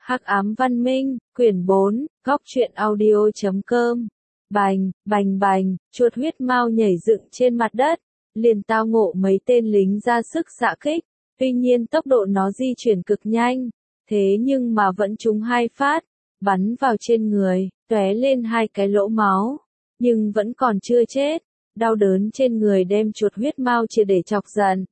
Hắc ám văn minh, quyển 4, góc truyện audio.com. Bành, bành bành, chuột huyết mao nhảy dựng trên mặt đất, liền tao ngộ mấy tên lính ra sức xạ kích, tuy nhiên tốc độ nó di chuyển cực nhanh, thế nhưng mà vẫn trúng 2 phát, bắn vào trên người, tóe lên 2 cái lỗ máu, nhưng vẫn còn chưa chết, đau đớn trên người đem chuột huyết mao triệt để chọc giận.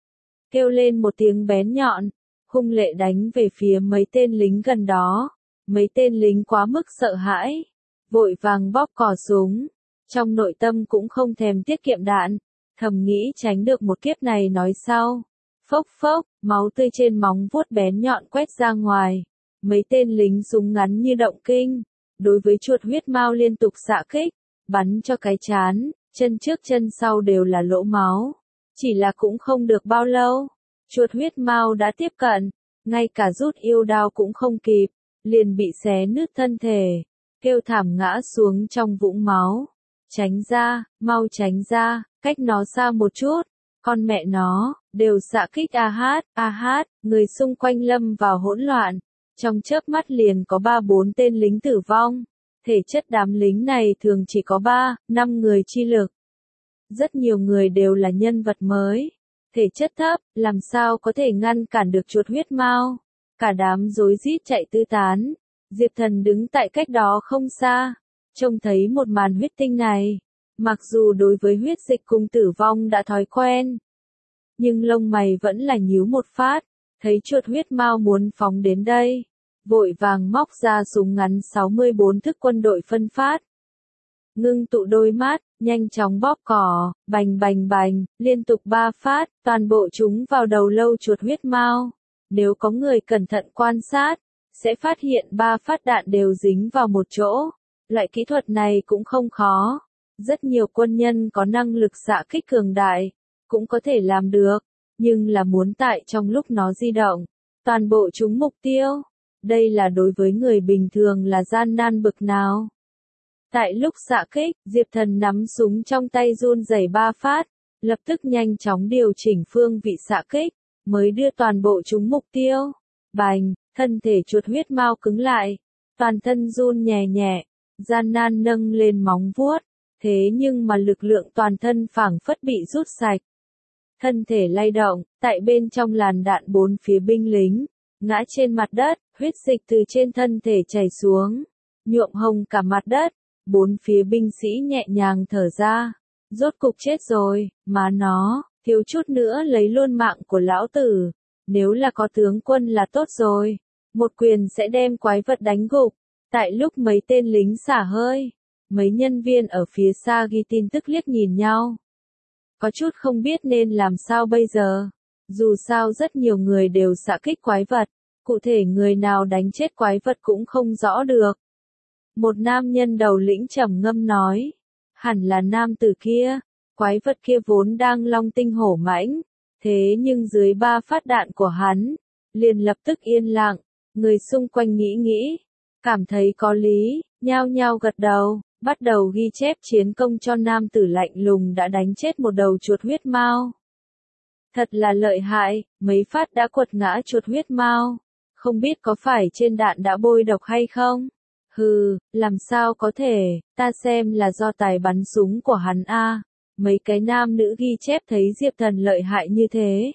Kêu lên một tiếng bén nhọn, hung lệ đánh về phía mấy tên lính gần đó, mấy tên lính quá mức sợ hãi, vội vàng bóp cò súng, trong nội tâm cũng không thèm tiết kiệm đạn, thầm nghĩ tránh được một kiếp này nói sau. Phốc phốc, máu tươi trên móng vuốt bén nhọn quét ra ngoài, mấy tên lính súng ngắn như động kinh, đối với chuột huyết mao liên tục xạ kích, bắn cho cái trán, chân trước chân sau đều là lỗ máu, chỉ là cũng không được bao lâu. Chuột huyết mao đã tiếp cận, ngay cả rút yêu đao cũng không kịp, liền bị xé nứt thân thể, kêu thảm ngã xuống trong vũng máu. Tránh ra, mau tránh ra, cách nó xa một chút, con mẹ nó, đều xạ kích a hát, người xung quanh lâm vào hỗn loạn, trong chớp mắt liền có 3-4 tên lính tử vong, thể chất đám lính này thường chỉ có 3-5 người chi lực. Rất nhiều người đều là nhân vật mới. Thể chất thấp, làm sao có thể ngăn cản được chuột huyết mao, cả đám rối rít chạy tứ tán, Diệp Thần đứng tại cách đó không xa, trông thấy một màn huyết tinh này, mặc dù đối với huyết dịch cùng tử vong đã thói quen, nhưng lông mày vẫn là nhíu một phát, thấy chuột huyết mao muốn phóng đến đây, vội vàng móc ra súng ngắn 64 thức quân đội phân phát. Ngưng tụ đôi mắt, nhanh chóng bóp cò, bành bành bành, liên tục 3 phát, toàn bộ chúng vào đầu lâu chuột huyết mao. Nếu có người cẩn thận quan sát, sẽ phát hiện 3 phát đạn đều dính vào một chỗ. Loại kỹ thuật này cũng không khó. Rất nhiều quân nhân có năng lực xạ kích cường đại, cũng có thể làm được, nhưng là muốn tại trong lúc nó di động, toàn bộ chúng mục tiêu. Đây là đối với người bình thường là gian nan bực nào. Tại lúc xạ kích, Diệp Thần nắm súng trong tay run rẩy 3 phát, lập tức nhanh chóng điều chỉnh phương vị xạ kích, mới đưa toàn bộ chúng mục tiêu. Bành, thân thể chuột huyết mao cứng lại, toàn thân run nhẹ nhẹ, gian nan nâng lên móng vuốt, thế nhưng mà lực lượng toàn thân phảng phất bị rút sạch. Thân thể lay động, tại bên trong làn đạn 4 phía binh lính, ngã trên mặt đất, huyết dịch từ trên thân thể chảy xuống, nhuộm hồng cả mặt đất. 4 phía binh sĩ nhẹ nhàng thở ra, rốt cục chết rồi, má nó, thiếu chút nữa lấy luôn mạng của lão tử, nếu là có tướng quân là tốt rồi, một quyền sẽ đem quái vật đánh gục. Tại lúc mấy tên lính xả hơi, mấy nhân viên ở phía xa ghi tin tức liếc nhìn nhau, có chút không biết nên làm sao bây giờ, dù sao rất nhiều người đều xạ kích quái vật, cụ thể người nào đánh chết quái vật cũng không rõ được. Một nam nhân đầu lĩnh trầm ngâm nói, hẳn là nam tử kia, quái vật kia vốn đang long tinh hổ mãnh, thế nhưng dưới 3 phát đạn của hắn, liền lập tức yên lặng, người xung quanh nghĩ, cảm thấy có lý, nhao nhao gật đầu, bắt đầu ghi chép chiến công cho nam tử lạnh lùng đã đánh chết một đầu chuột huyết mao. Thật là lợi hại, mấy phát đã quật ngã chuột huyết mao, không biết có phải trên đạn đã bôi độc hay không? Hừ, làm sao có thể, ta xem là do tài bắn súng của hắn a. Mấy cái nam nữ ghi chép thấy Diệp Thần lợi hại như thế,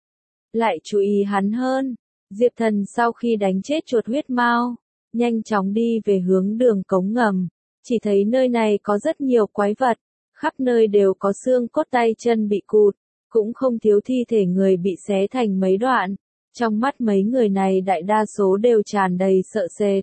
lại chú ý hắn hơn. Diệp Thần sau khi đánh chết chuột huyết mao, nhanh chóng đi về hướng đường cống ngầm, chỉ thấy nơi này có rất nhiều quái vật, khắp nơi đều có xương cốt tay chân bị cụt, cũng không thiếu thi thể người bị xé thành mấy đoạn. Trong mắt mấy người này đại đa số đều tràn đầy sợ sệt,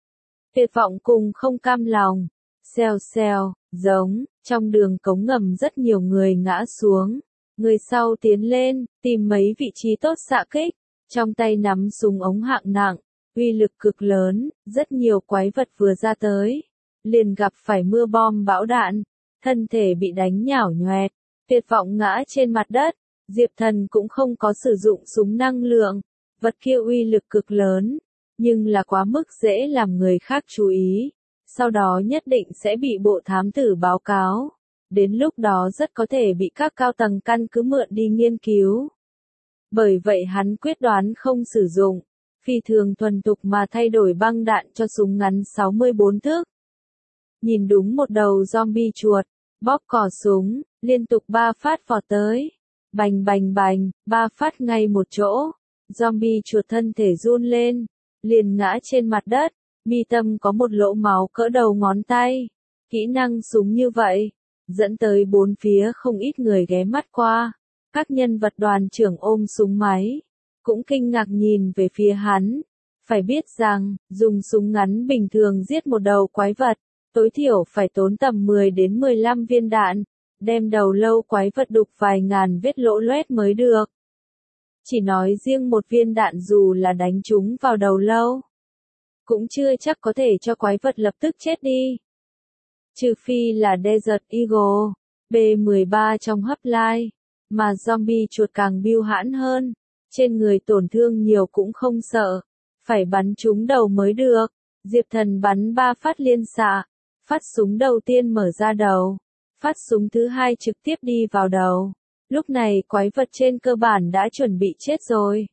tuyệt vọng cùng không cam lòng. Xèo xèo, giống, trong đường cống ngầm rất nhiều người ngã xuống, người sau tiến lên, tìm mấy vị trí tốt xạ kích, trong tay nắm súng ống hạng nặng, uy lực cực lớn, rất nhiều quái vật vừa ra tới, liền gặp phải mưa bom bão đạn, thân thể bị đánh nhão nhoẹt, tuyệt vọng ngã trên mặt đất. Diệp Thần cũng không có sử dụng súng năng lượng, vật kia uy lực cực lớn, nhưng là quá mức dễ làm người khác chú ý, sau đó nhất định sẽ bị bộ thám tử báo cáo, đến lúc đó rất có thể bị các cao tầng căn cứ mượn đi nghiên cứu. Bởi vậy hắn quyết đoán không sử dụng, phi thường thuần thục mà thay đổi băng đạn cho súng ngắn 64 thước. Nhìn đúng một đầu zombie chuột, bóp cò súng, liên tục 3 phát vọt tới. Bành bành bành, 3 phát ngay một chỗ. Zombie chuột thân thể run lên, liền ngã trên mặt đất, mi tâm có một lỗ máu cỡ đầu ngón tay. Kỹ năng súng như vậy, dẫn tới bốn phía không ít người ghé mắt qua. Các nhân vật đoàn trưởng ôm súng máy, cũng kinh ngạc nhìn về phía hắn. Phải biết rằng, dùng súng ngắn bình thường giết một đầu quái vật, tối thiểu phải tốn tầm 10 đến 15 viên đạn, đem đầu lâu quái vật đục vài ngàn vết lỗ loét mới được. Chỉ nói riêng một viên đạn dù là đánh trúng vào đầu lâu, cũng chưa chắc có thể cho quái vật lập tức chết đi. Trừ phi là Desert Eagle, B-13 trong Hotline, mà zombie chuột càng bưu hãn hơn, trên người tổn thương nhiều cũng không sợ, phải bắn trúng đầu mới được. Diệp Thần bắn 3 phát liên xạ, phát súng đầu tiên mở ra đầu, phát súng thứ hai trực tiếp đi vào đầu. Lúc này quái vật trên cơ bản đã chuẩn bị chết rồi.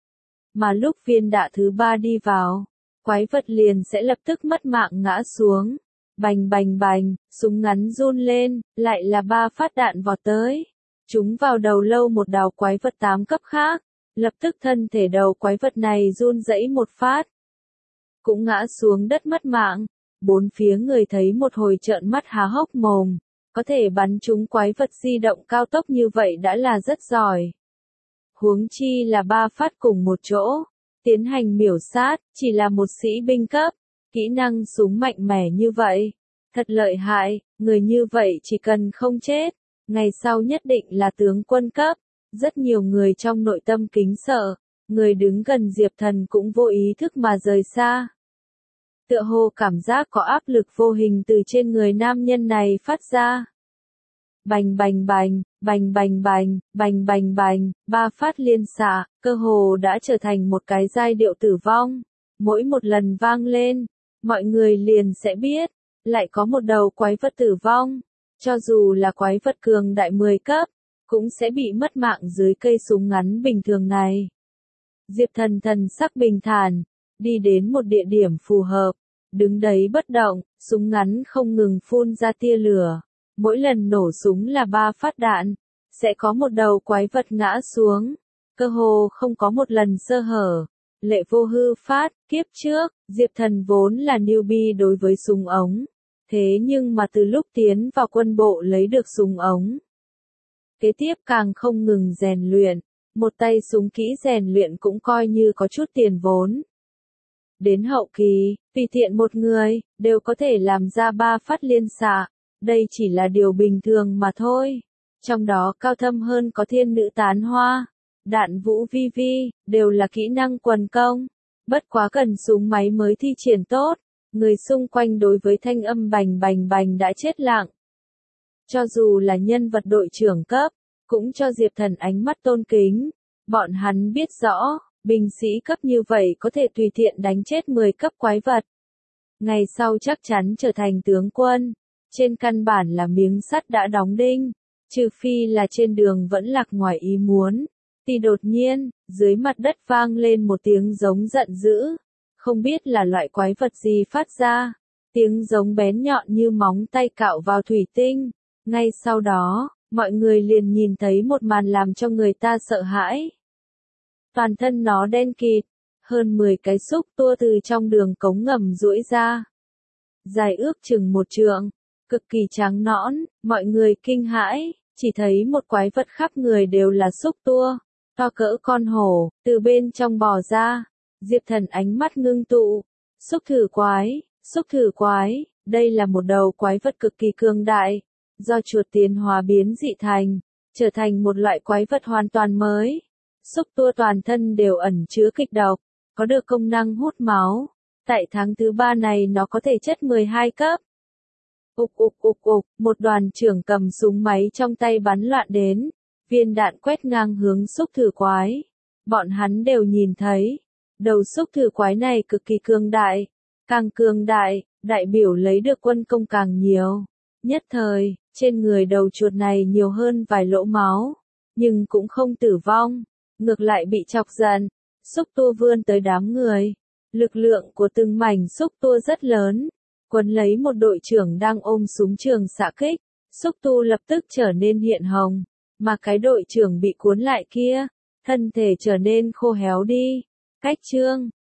Mà lúc viên đạn thứ ba đi vào, quái vật liền sẽ lập tức mất mạng ngã xuống. Bành bành bành, súng ngắn run lên, lại là 3 phát đạn vọt tới. Chúng vào đầu lâu một đầu quái vật 8 cấp khác. Lập tức thân thể đầu quái vật này run rẩy một phát, cũng ngã xuống đất mất mạng. Bốn phía người thấy một hồi trợn mắt há hốc mồm, có thể bắn trúng quái vật di động cao tốc như vậy đã là rất giỏi. Huống chi là 3 phát cùng một chỗ, tiến hành miểu sát, chỉ là một sĩ binh cấp, kỹ năng súng mạnh mẽ như vậy, thật lợi hại, người như vậy chỉ cần không chết, ngày sau nhất định là tướng quân cấp. Rất nhiều người trong nội tâm kính sợ, người đứng gần Diệp Thần cũng vô ý thức mà rời xa. Tựa hồ cảm giác có áp lực vô hình từ trên người nam nhân này phát ra. Bành bành bành, bành bành bành, bành bành bành, 3 phát liên xạ, cơ hồ đã trở thành một cái giai điệu tử vong. Mỗi một lần vang lên, mọi người liền sẽ biết, lại có một đầu quái vật tử vong. Cho dù là quái vật cường đại 10 cấp, cũng sẽ bị mất mạng dưới cây súng ngắn bình thường này. Diệp Thần thần sắc bình thản, đi đến một địa điểm phù hợp, đứng đấy bất động, súng ngắn không ngừng phun ra tia lửa. Mỗi lần nổ súng là 3 phát đạn, sẽ có một đầu quái vật ngã xuống, cơ hồ không có một lần sơ hở. Lệ Vô Hư phát, kiếp trước, Diệp Thần vốn là newbie đối với súng ống, thế nhưng mà từ lúc tiến vào quân bộ lấy được súng ống, kế tiếp càng không ngừng rèn luyện, một tay súng kỹ rèn luyện cũng coi như có chút tiền vốn. Đến hậu kỳ, tùy tiện một người, đều có thể làm ra 3 phát liên xạ, đây chỉ là điều bình thường mà thôi. Trong đó cao thâm hơn có thiên nữ tán hoa, đạn vũ vi vi, đều là kỹ năng quần công. Bất quá cần súng máy mới thi triển tốt, người xung quanh đối với thanh âm bành bành bành đã chết lặng. Cho dù là nhân vật đội trưởng cấp, cũng cho Diệp Thần ánh mắt tôn kính. Bọn hắn biết rõ, binh sĩ cấp như vậy có thể tùy tiện đánh chết 10 cấp quái vật. Ngày sau chắc chắn trở thành tướng quân. Trên căn bản là miếng sắt đã đóng đinh. Trừ phi là trên đường vẫn lạc ngoài ý muốn. Thì đột nhiên, dưới mặt đất vang lên một tiếng giống giận dữ. Không biết là loại quái vật gì phát ra. Tiếng giống bén nhọn như móng tay cạo vào thủy tinh. Ngay sau đó, mọi người liền nhìn thấy một màn làm cho người ta sợ hãi. Toàn thân nó đen kịt, hơn 10 cái xúc tua từ trong đường cống ngầm duỗi ra. Dài ước chừng 1 trượng, cực kỳ trắng nõn, mọi người kinh hãi, chỉ thấy một quái vật khắp người đều là xúc tua, to cỡ con hổ, từ bên trong bò ra. Diệp Thần ánh mắt ngưng tụ, xúc thử quái, đây là một đầu quái vật cực kỳ cường đại. Do chuột tiến hóa biến dị thành, trở thành một loại quái vật hoàn toàn mới. Xúc tua toàn thân đều ẩn chứa kịch độc, có được công năng hút máu. Tại tháng thứ 3 này nó có thể chất 12 cấp. Một đoàn trưởng cầm súng máy trong tay bắn loạn đến. Viên đạn quét ngang hướng xúc thử quái. Bọn hắn đều nhìn thấy. Đầu xúc thử quái này cực kỳ cường đại. Càng cường đại, đại biểu lấy được quân công càng nhiều. Nhất thời, trên người đầu chuột này nhiều hơn vài lỗ máu, nhưng cũng không tử vong, ngược lại bị chọc giận. xúc tua vươn tới đám người. Lực lượng của từng mảnh xúc tua rất lớn, quấn lấy một đội trưởng đang ôm súng trường xạ kích. Xúc tu lập tức trở nên hiện hồng, mà cái đội trưởng bị cuốn lại kia, thân thể trở nên khô héo đi. Cách chương